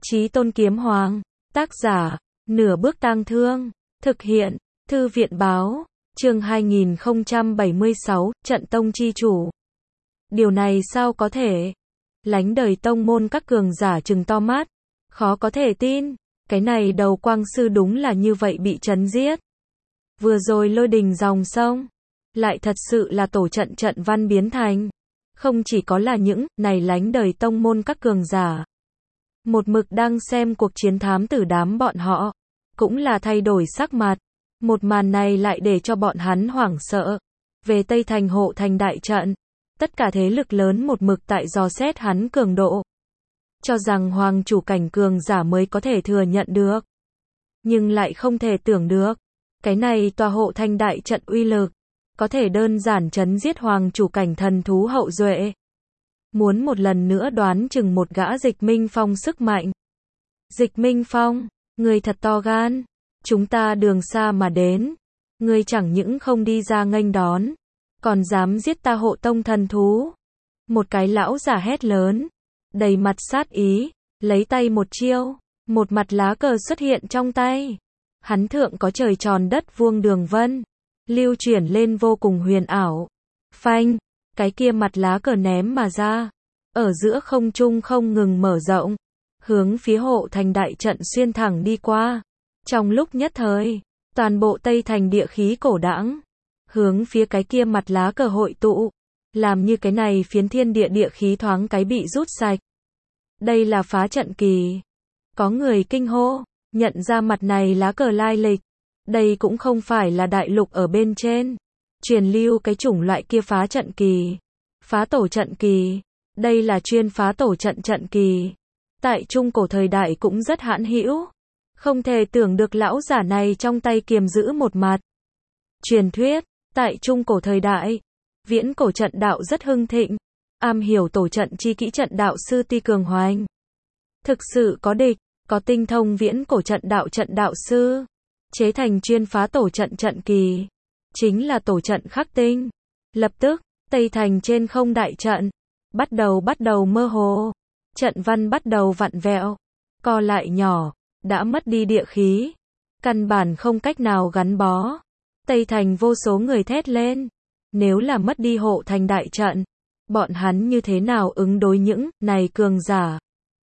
Chí Tôn Kiếm Hoàng, tác giả, Nửa Bước Tang Thương, thực hiện, Thư viện báo, chương 2076, Trận Tông Chi Chủ. Điều này sao có thể? Lánh đời tông môn các cường giả trừng to mắt, khó có thể tin, cái này Đầu Quang Sư đúng là như vậy bị trấn giết. Vừa rồi lôi đình dòng sông, lại thật sự là tổ trận trận văn biến thành. Không chỉ có là những này lánh đời tông môn các cường giả. Một mực đang xem cuộc chiến thám tử đám bọn họ, cũng là thay đổi sắc mặt. Một màn này lại để cho bọn hắn hoảng sợ. Về Tây Thành hộ thành đại trận, tất cả thế lực lớn một mực tại dò xét hắn cường độ. Cho rằng hoàng chủ cảnh cường giả mới có thể thừa nhận được. Nhưng lại không thể tưởng được. Cái này tòa hộ thành đại trận uy lực, có thể đơn giản trấn giết hoàng chủ cảnh thần thú hậu duệ. Muốn một lần nữa đoán chừng một gã Dịch Minh Phong sức mạnh. Dịch Minh Phong, người thật to gan. Chúng ta đường xa mà đến. Người chẳng những không đi ra nghênh đón, còn dám giết ta hộ tông thần thú. Một cái lão giả hét lớn, đầy mặt sát ý, lấy tay một chiêu, một mặt lá cờ xuất hiện trong tay. Hắn thượng có trời tròn đất vuông đường vân, lưu chuyển lên vô cùng huyền ảo. Phanh, cái kia mặt lá cờ ném mà ra, ở giữa không trung không ngừng mở rộng, hướng phía hộ thành đại trận xuyên thẳng đi qua. Trong lúc nhất thời, toàn bộ Tây Thành địa khí cổ đãng, hướng phía cái kia mặt lá cờ hội tụ, làm như cái này phiến thiên địa địa khí thoáng cái bị rút sạch. Đây là phá trận kỳ. Có người kinh hô, nhận ra mặt này lá cờ lai lịch. Đây cũng không phải là đại lục ở bên trên truyền lưu cái chủng loại kia phá trận kỳ. Phá tổ trận kỳ, đây là chuyên phá tổ trận trận kỳ. Tại trung cổ thời đại cũng rất hãn hữu. Không thể tưởng được lão giả này trong tay kiềm giữ một mặt. Truyền thuyết, tại trung cổ thời đại, viễn cổ trận đạo rất hưng thịnh. Am hiểu tổ trận chi kỹ trận đạo sư Ti Cường Hoành. Thực sự có địch, có tinh thông viễn cổ trận đạo sư. Chế thành chuyên phá tổ trận trận kỳ. Chính là tổ trận khắc tinh. Lập tức, Tây Thành trên không đại trận. Bắt đầu mơ hồ. Trận văn bắt đầu vặn vẹo. Co lại nhỏ. Đã mất đi địa khí. Căn bản không cách nào gắn bó. Tây Thành vô số người thét lên. Nếu là mất đi hộ thành đại trận, bọn hắn như thế nào ứng đối những này cường giả.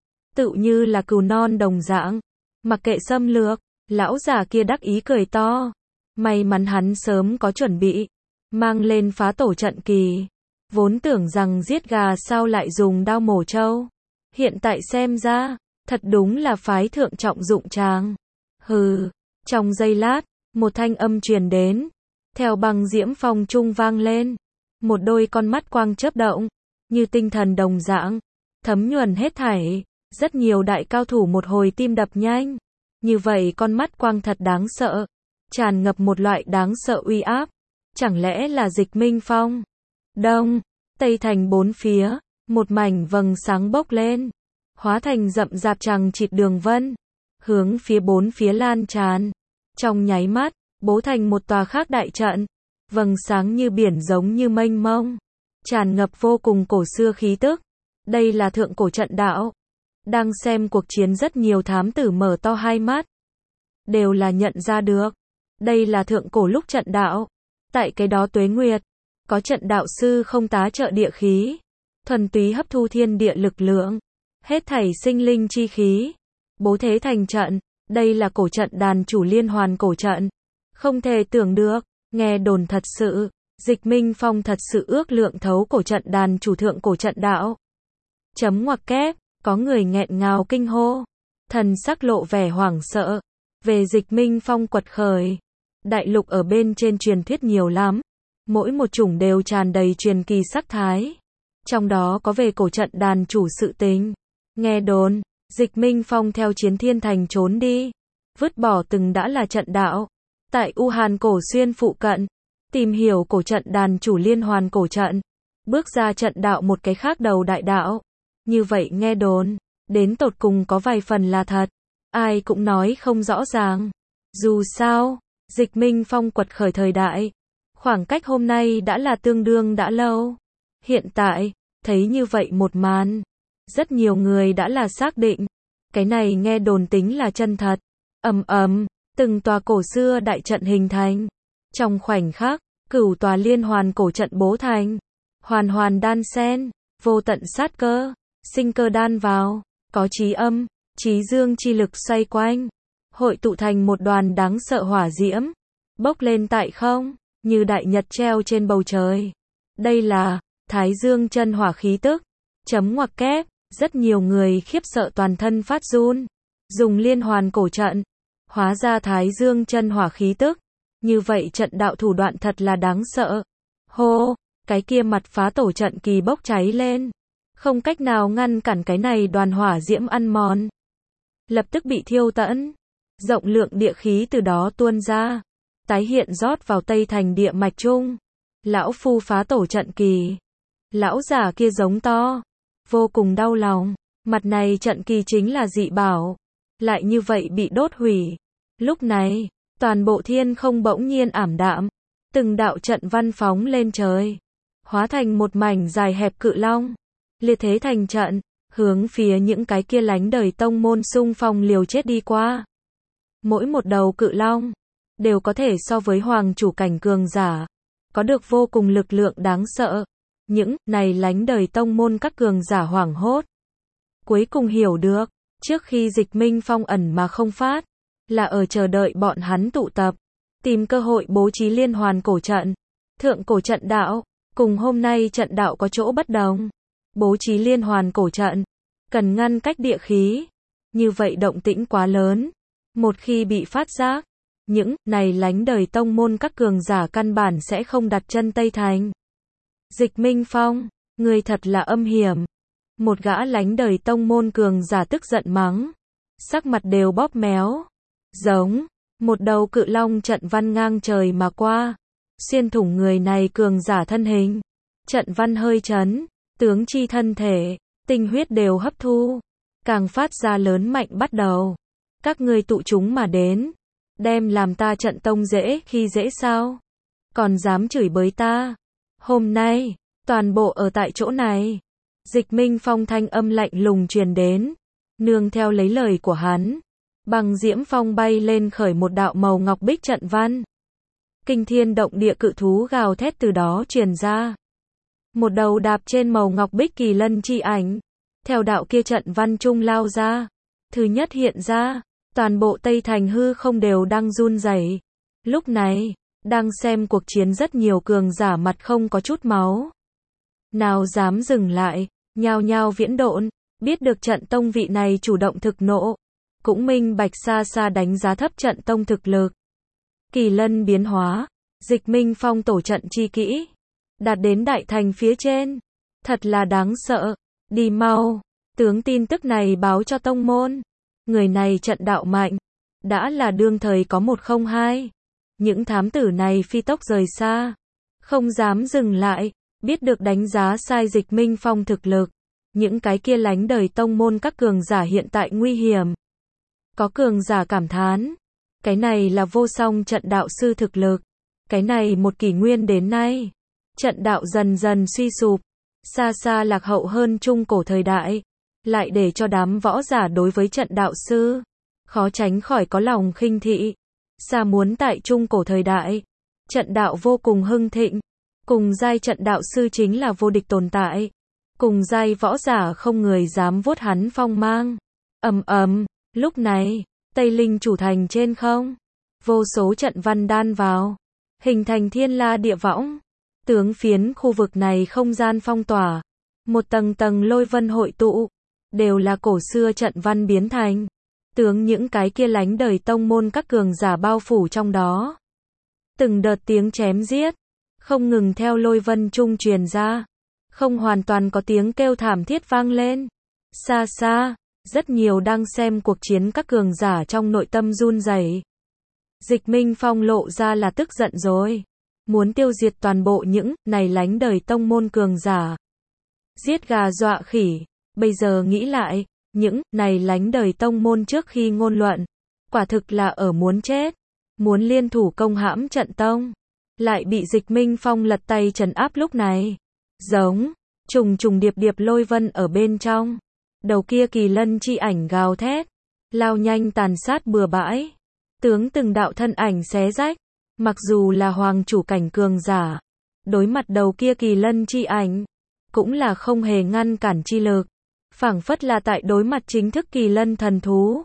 Tự như là cừu non đồng dạng. Mặc kệ xâm lược, lão giả kia đắc ý cười to. May mắn hắn sớm có chuẩn bị. Mang lên phá tổ trận kỳ. Vốn tưởng rằng giết gà sao lại dùng đao mổ trâu. Hiện tại xem ra, thật đúng là phái thượng trọng dụng tràng. Hừ, trong giây lát, một thanh âm truyền đến. Theo băng diễm phong trung vang lên. Một đôi con mắt quang chớp động, như tinh thần đồng dạng, thấm nhuần hết thảy. Rất nhiều đại cao thủ một hồi tim đập nhanh. Như vậy con mắt quang thật đáng sợ. Tràn ngập một loại đáng sợ uy áp. Chẳng lẽ là Dịch Minh Phong? Đông, Tây Thành bốn phía, một mảnh vầng sáng bốc lên. Hóa thành rậm rạp chằng chịt đường vân. Hướng phía bốn phía lan tràn. Trong nháy mắt, bố thành một tòa khác đại trận. Vầng sáng như biển giống như mênh mông. Tràn ngập vô cùng cổ xưa khí tức. Đây là thượng cổ trận đạo. Đang xem cuộc chiến rất nhiều thám tử mở to hai mắt. Đều là nhận ra được. Đây là thượng cổ lúc trận đạo. Tại cái đó tuế nguyệt. Có trận đạo sư không tá trợ địa khí. Thuần túy hấp thu thiên địa lực lượng. Hết thảy sinh linh chi khí. Bố thế thành trận. Đây là cổ trận đàn chủ liên hoàn cổ trận. Không thể tưởng được. Nghe đồn thật sự. Dịch Minh Phong thật sự ước lượng thấu cổ trận đàn chủ thượng cổ trận đạo. Chấm ngoặc kép. Có người nghẹn ngào kinh hô. Thần sắc lộ vẻ hoảng sợ. Về Dịch Minh Phong quật khởi. Đại lục ở bên trên truyền thuyết nhiều lắm. Mỗi một chủng đều tràn đầy truyền kỳ sắc thái. Trong đó có về cổ trận đàn chủ sự tình. Nghe đồn, Dịch Minh Phong theo Chiến Thiên Thành trốn đi. Vứt bỏ từng đã là trận đạo. Tại U Hàn Cổ Xuyên phụ cận. Tìm hiểu cổ trận đàn chủ liên hoàn cổ trận. Bước ra trận đạo một cái khác đầu đại đạo. Như vậy nghe đồn, đến tột cùng có vài phần là thật. Ai cũng nói không rõ ràng. Dù sao, Dịch Minh Phong quật khởi thời đại. Khoảng cách hôm nay đã là tương đương đã lâu. Hiện tại, thấy như vậy một màn. Rất nhiều người đã là xác định. Cái này nghe đồn tính là chân thật. Ầm ầm, từng tòa cổ xưa đại trận hình thành. Trong khoảnh khắc, cửu tòa liên hoàn cổ trận bố thành. Hoàn hoàn đan xen, vô tận sát cơ, sinh cơ đan vào, có chí âm, chí dương chi lực xoay quanh, hội tụ thành một đoàn đáng sợ hỏa diễm, bốc lên tại không, như đại nhật treo trên bầu trời. Đây là Thái Dương chân hỏa khí tức. Chấm ngoặc kép, rất nhiều người khiếp sợ toàn thân phát run. Dùng liên hoàn cổ trận, hóa ra Thái Dương chân hỏa khí tức. Như vậy trận đạo thủ đoạn thật là đáng sợ. Hô, cái kia mặt phá tổ trận kỳ bốc cháy lên. Không cách nào ngăn cản cái này đoàn hỏa diễm ăn mòn. Lập tức bị thiêu tận. Rộng lượng địa khí từ đó tuôn ra. Tái hiện rót vào Tây Thành địa mạch trung. Lão phu phá tổ trận kỳ. Lão giả kia giống to. Vô cùng đau lòng. Mặt này trận kỳ chính là dị bảo. Lại như vậy bị đốt hủy. Lúc này, toàn bộ thiên không bỗng nhiên ảm đạm. Từng đạo trận văn phóng lên trời. Hóa thành một mảnh dài hẹp cự long. Liệt thế thành trận. Hướng phía những cái kia lánh đời tông môn xung phong liều chết đi qua. Mỗi một đầu cự long. Đều có thể so với hoàng chủ cảnh cường giả. Có được vô cùng lực lượng đáng sợ. Những này lánh đời tông môn các cường giả hoảng hốt. Cuối cùng hiểu được. Trước khi Dịch Minh Phong ẩn mà không phát. Là ở chờ đợi bọn hắn tụ tập. Tìm cơ hội bố trí liên hoàn cổ trận. Thượng cổ trận đạo. Cùng hôm nay trận đạo có chỗ bất đồng. Bố trí liên hoàn cổ trận. Cần ngăn cách địa khí. Như vậy động tĩnh quá lớn. Một khi bị phát giác. Những này lánh đời tông môn các cường giả căn bản sẽ không đặt chân Tây Thành. Dịch Minh Phong, người thật là âm hiểm. Một gã lánh đời tông môn cường giả tức giận mắng. Sắc mặt đều bóp méo. Giống, một đầu cự long trận văn ngang trời mà qua. Xuyên thủng người này cường giả thân hình. Trận văn hơi chấn, tướng chi thân thể, tinh huyết đều hấp thu. Càng phát ra lớn mạnh bắt đầu. Các ngươi tụ chúng mà đến. Đem làm ta trận tông dễ khi dễ sao? Còn dám chửi bới ta? Hôm nay, toàn bộ ở tại chỗ này. Dịch Minh Phong thanh âm lạnh lùng truyền đến. Nương theo lấy lời của hắn. Bằng diễm phong bay lên khởi một đạo màu ngọc bích trận văn. Kinh thiên động địa cự thú gào thét từ đó truyền ra. Một đầu đạp trên màu ngọc bích kỳ lân chi ảnh. Theo đạo kia trận văn trung lao ra. Thứ nhất hiện ra. Toàn bộ Tây Thành hư không đều đang run rẩy. Lúc này, đang xem cuộc chiến rất nhiều cường giả mặt không có chút máu. Nào dám dừng lại, nhao nhao viễn độn, biết được trận tông vị này chủ động thực nộ. Cũng minh bạch xa xa đánh giá thấp trận tông thực lực. Kỳ lân biến hóa, Dịch Minh Phong tổ trận chi kỹ. Đạt đến đại thành phía trên. Thật là đáng sợ, đi mau, tướng tin tức này báo cho tông môn. Người này trận đạo mạnh. Đã là đương thời có 102. Những thám tử này phi tốc rời xa. Không dám dừng lại. Biết được đánh giá sai Dịch Minh Phong thực lực. Những cái kia lánh đời tông môn các cường giả hiện tại nguy hiểm. Có cường giả cảm thán. Cái này là vô song trận đạo sư thực lực. Cái này một kỷ nguyên đến nay. Trận đạo dần dần suy sụp. Xa xa lạc hậu hơn trung cổ thời đại. Lại để cho đám võ giả đối với trận đạo sư. Khó tránh khỏi có lòng khinh thị. Xa muốn tại trung cổ thời đại. Trận đạo vô cùng hưng thịnh. Cùng giai trận đạo sư chính là vô địch tồn tại. Cùng giai võ giả không người dám vuốt hắn phong mang. Ầm ầm, lúc này, Tây Linh chủ thành trên không. Vô số trận văn đan vào. Hình thành thiên la địa võng. Tướng phiến khu vực này không gian phong tỏa. Một tầng tầng lôi vân hội tụ. Đều là cổ xưa trận văn biến thành. Tướng những cái kia lánh đời tông môn các cường giả bao phủ trong đó. Từng đợt tiếng chém giết. Không ngừng theo lôi vân trung truyền ra. Không hoàn toàn có tiếng kêu thảm thiết vang lên. Xa xa, rất nhiều đang xem cuộc chiến các cường giả trong nội tâm run rẩy. Dịch Minh Phong lộ ra là tức giận rồi. Muốn tiêu diệt toàn bộ những này lánh đời tông môn cường giả. Giết gà dọa khỉ. Bây giờ nghĩ lại, những này lánh đời tông môn trước khi ngôn luận. Quả thực là ở muốn chết. Muốn liên thủ công hãm trận tông. Lại bị Dịch Minh Phong lật tay trấn áp lúc này. Giống, trùng trùng điệp điệp lôi vân ở bên trong. Đầu kia kỳ lân chi ảnh gào thét, lao nhanh tàn sát bừa bãi, tướng từng đạo thân ảnh xé rách, mặc dù là hoàng chủ cảnh cường giả, đối mặt đầu kia kỳ lân chi ảnh, cũng là không hề ngăn cản chi lực, phảng phất là tại đối mặt chính thức kỳ lân thần thú.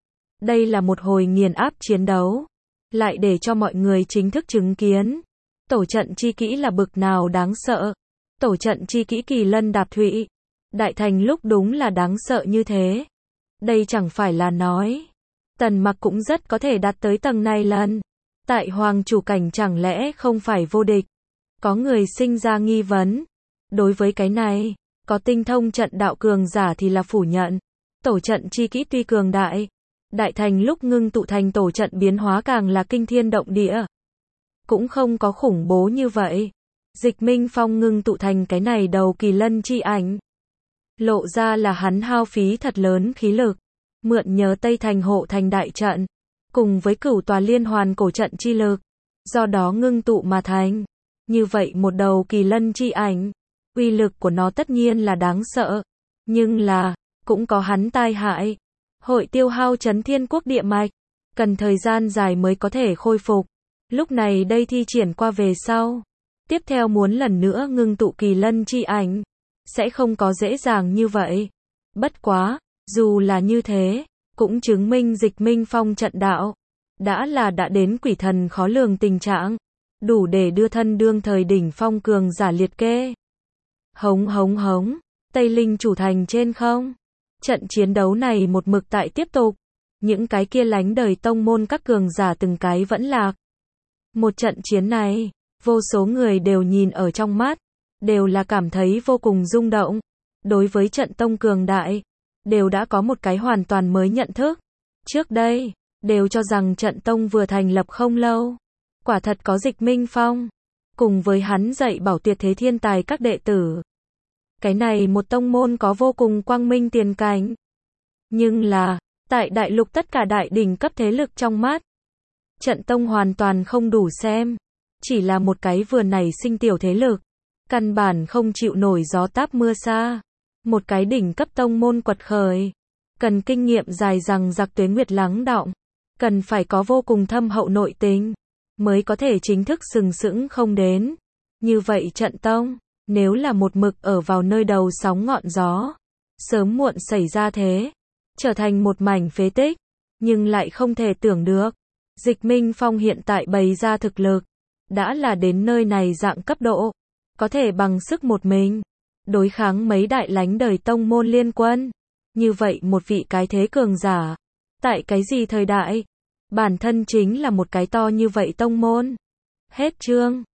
Đây là một hồi nghiền áp chiến đấu, lại để cho mọi người chính thức chứng kiến, tổ trận chi kỹ là bực nào đáng sợ. Tổ trận chi kỹ kỳ lân đạp thụy, đại thành lúc đúng là đáng sợ như thế. Đây chẳng phải là nói, Tần Mặc cũng rất có thể đạt tới tầng này lần. Tại hoàng chủ cảnh chẳng lẽ không phải vô địch? Có người sinh ra nghi vấn. Đối với cái này, có tinh thông trận đạo cường giả thì là phủ nhận. Tổ trận chi kỹ tuy cường đại, đại thành lúc ngưng tụ thành tổ trận biến hóa càng là kinh thiên động địa. Cũng không có khủng bố như vậy. Dịch Minh Phong ngưng tụ thành cái này đầu kỳ lân chi ảnh. Lộ ra là hắn hao phí thật lớn khí lực, mượn nhờ Tây Thành hộ thành đại trận, cùng với cửu tòa liên hoàn cổ trận chi lực, do đó ngưng tụ mà thành. Như vậy một đầu kỳ lân chi ảnh, uy lực của nó tất nhiên là đáng sợ, nhưng là, cũng có hắn tai hại. Hội tiêu hao chấn thiên quốc địa mạch, cần thời gian dài mới có thể khôi phục. Lúc này đây thi triển qua về sau, tiếp theo muốn lần nữa ngưng tụ kỳ lân chi ảnh, sẽ không có dễ dàng như vậy. Bất quá, dù là như thế, cũng chứng minh Dịch Minh Phong trận đạo, đã đến quỷ thần khó lường tình trạng, đủ để đưa thân đương thời đỉnh phong cường giả liệt kê. Hống hống hống, Tây Linh chủ thành trên không. Trận chiến đấu này một mực tại tiếp tục, những cái kia lánh đời tông môn các cường giả từng cái vẫn lạc. Một trận chiến này, vô số người đều nhìn ở trong mắt, đều là cảm thấy vô cùng rung động. Đối với trận tông cường đại, đều đã có một cái hoàn toàn mới nhận thức. Trước đây, đều cho rằng trận tông vừa thành lập không lâu. Quả thật có Dịch Minh Phong, cùng với hắn dạy bảo tuyệt thế thiên tài các đệ tử. Cái này một tông môn có vô cùng quang minh tiền cảnh. Nhưng là, tại đại lục tất cả đại đỉnh cấp thế lực trong mắt, trận tông hoàn toàn không đủ xem. Chỉ là một cái vừa nảy sinh tiểu thế lực, căn bản không chịu nổi gió táp mưa xa. Một cái đỉnh cấp tông môn quật khởi, cần kinh nghiệm dài dằng dặc tuế nguyệt lắng đọng, cần phải có vô cùng thâm hậu nội tình, mới có thể chính thức sừng sững không đến. Như vậy trận tông, nếu là một mực ở vào nơi đầu sóng ngọn gió, sớm muộn xảy ra thế, trở thành một mảnh phế tích, nhưng lại không thể tưởng được. Dịch Minh Phong hiện tại bày ra thực lực, đã là đến nơi này dạng cấp độ, có thể bằng sức một mình, đối kháng mấy đại lánh đời tông môn liên quân. Như vậy một vị cái thế cường giả, tại cái gì thời đại, bản thân chính là một cái to như vậy tông môn. Hết chương.